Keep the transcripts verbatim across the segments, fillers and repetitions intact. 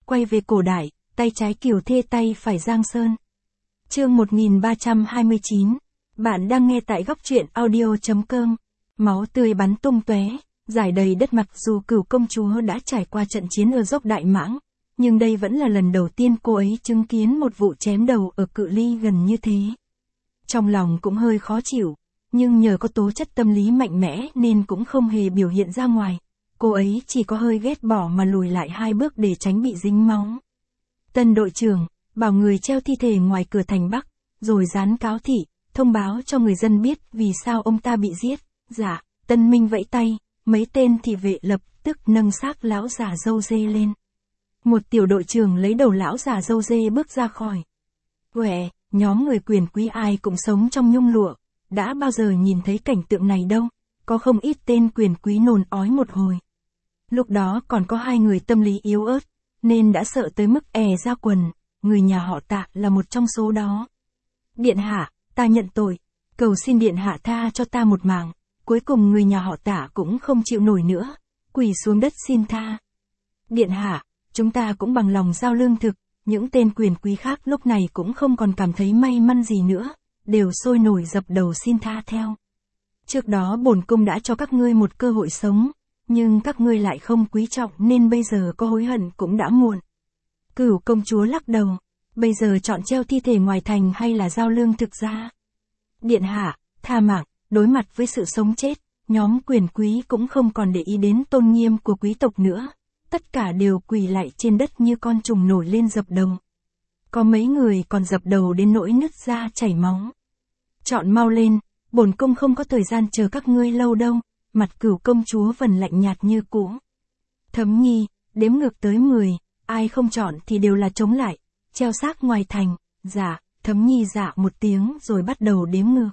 quay về cổ đại, tay trái Kiều Thê tay phải Giang Sơn. Chương một nghìn ba trăm hai mươi chín. Bạn đang nghe tại góc truyện audio chấm com. Máu tươi bắn tung tóe, rải đầy đất mặt. Dù Cửu công chúa đã trải qua trận chiến ở dốc Đại Mãng, nhưng đây vẫn là lần đầu tiên cô ấy chứng kiến một vụ chém đầu ở cự ly gần như thế. Trong lòng cũng hơi khó chịu, nhưng nhờ có tố chất tâm lý mạnh mẽ nên cũng không hề biểu hiện ra ngoài. Cô ấy chỉ có hơi ghét bỏ mà lùi lại hai bước để tránh bị dính máu. Tân đội trưởng bảo người treo thi thể ngoài cửa thành Bắc, rồi dán cáo thị, thông báo cho người dân biết vì sao ông ta bị giết. Dạ, Tân Minh vẫy tay, mấy tên thị vệ lập tức nâng xác lão già râu dê lên. Một tiểu đội trưởng lấy đầu lão già râu dê bước ra khỏi. Quẹ, nhóm người quyền quý ai cũng sống trong nhung lụa, đã bao giờ nhìn thấy cảnh tượng này đâu, có không ít tên quyền quý nôn ói một hồi. Lúc đó còn có hai người tâm lý yếu ớt, nên đã sợ tới mức è ra quần, người nhà họ Tạ là một trong số đó. Điện hạ, ta nhận tội, cầu xin điện hạ tha cho ta một mạng. Cuối cùng người nhà họ Tạ cũng không chịu nổi nữa, quỳ xuống đất xin tha. Điện hạ, chúng ta cũng bằng lòng giao lương thực. Những tên quyền quý khác lúc này cũng không còn cảm thấy may mắn gì nữa, đều sôi nổi dập đầu xin tha theo. Trước đó bổn cung đã cho các ngươi một cơ hội sống, nhưng các ngươi lại không quý trọng nên bây giờ có hối hận cũng đã muộn. Cửu công chúa lắc đầu, bây giờ chọn treo thi thể ngoài thành hay là giao lương thực ra? Điện hạ, tha mạng, đối mặt với sự sống chết, nhóm quyền quý cũng không còn để ý đến tôn nghiêm của quý tộc nữa. Tất cả đều quỳ lại trên đất như con trùng nổi lên dập đầu. Có mấy người còn dập đầu đến nỗi nứt da chảy máu. Chọn mau lên, bổn cung không có thời gian chờ các ngươi lâu đâu. Mặt Cửu công chúa vẫn lạnh nhạt như cũ. Thấm Nhi, đếm ngược tới mười, ai không chọn thì đều là chống lại, treo xác ngoài thành. Dạ, Thấm Nhi dạ một tiếng rồi bắt đầu đếm ngược.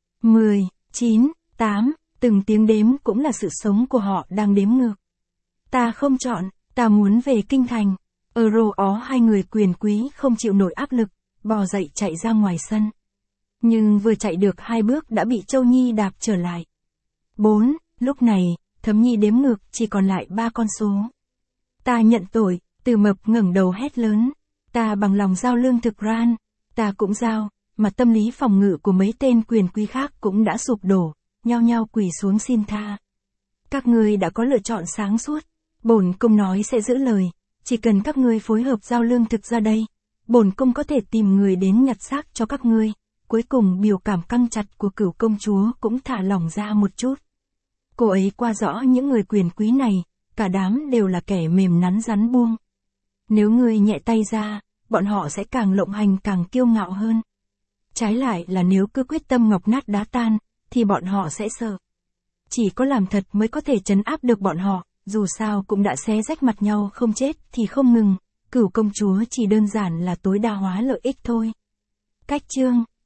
mười, chín, tám, từng tiếng đếm cũng là sự sống của họ đang đếm ngược. Ta không chọn, ta muốn về kinh thành. Ở rô ó hai người quyền quý không chịu nổi áp lực, bò dậy chạy ra ngoài sân. Nhưng vừa chạy được hai bước đã bị Châu Nhi đạp trở lại. Bốn, lúc này, Thấm Nhi đếm ngược chỉ còn lại ba con số. Ta nhận tội, Từ Mập ngẩng đầu hét lớn. Ta bằng lòng giao lương thực ran, ta cũng giao, mà tâm lý phòng ngự của mấy tên quyền quý khác cũng đã sụp đổ, nhao nhao quỳ xuống xin tha. Các ngươi đã có lựa chọn sáng suốt. Bổn cung nói sẽ giữ lời, chỉ cần các ngươi phối hợp giao lương thực ra đây, bổn cung có thể tìm người đến nhặt xác cho các ngươi. Cuối cùng biểu cảm căng chặt của Cửu công chúa cũng thả lỏng ra một chút. Cô ấy qua rõ những người quyền quý này, cả đám đều là kẻ mềm nắn rắn buông. Nếu ngươi nhẹ tay ra, bọn họ sẽ càng lộng hành càng kiêu ngạo hơn. Trái lại là nếu cứ quyết tâm ngọc nát đá tan, thì bọn họ sẽ sợ. Chỉ có làm thật mới có thể trấn áp được bọn họ. Dù sao cũng đã xé rách mặt nhau không chết thì không ngừng, Cửu công chúa chỉ đơn giản là tối đa hóa lợi ích thôi. Cách chương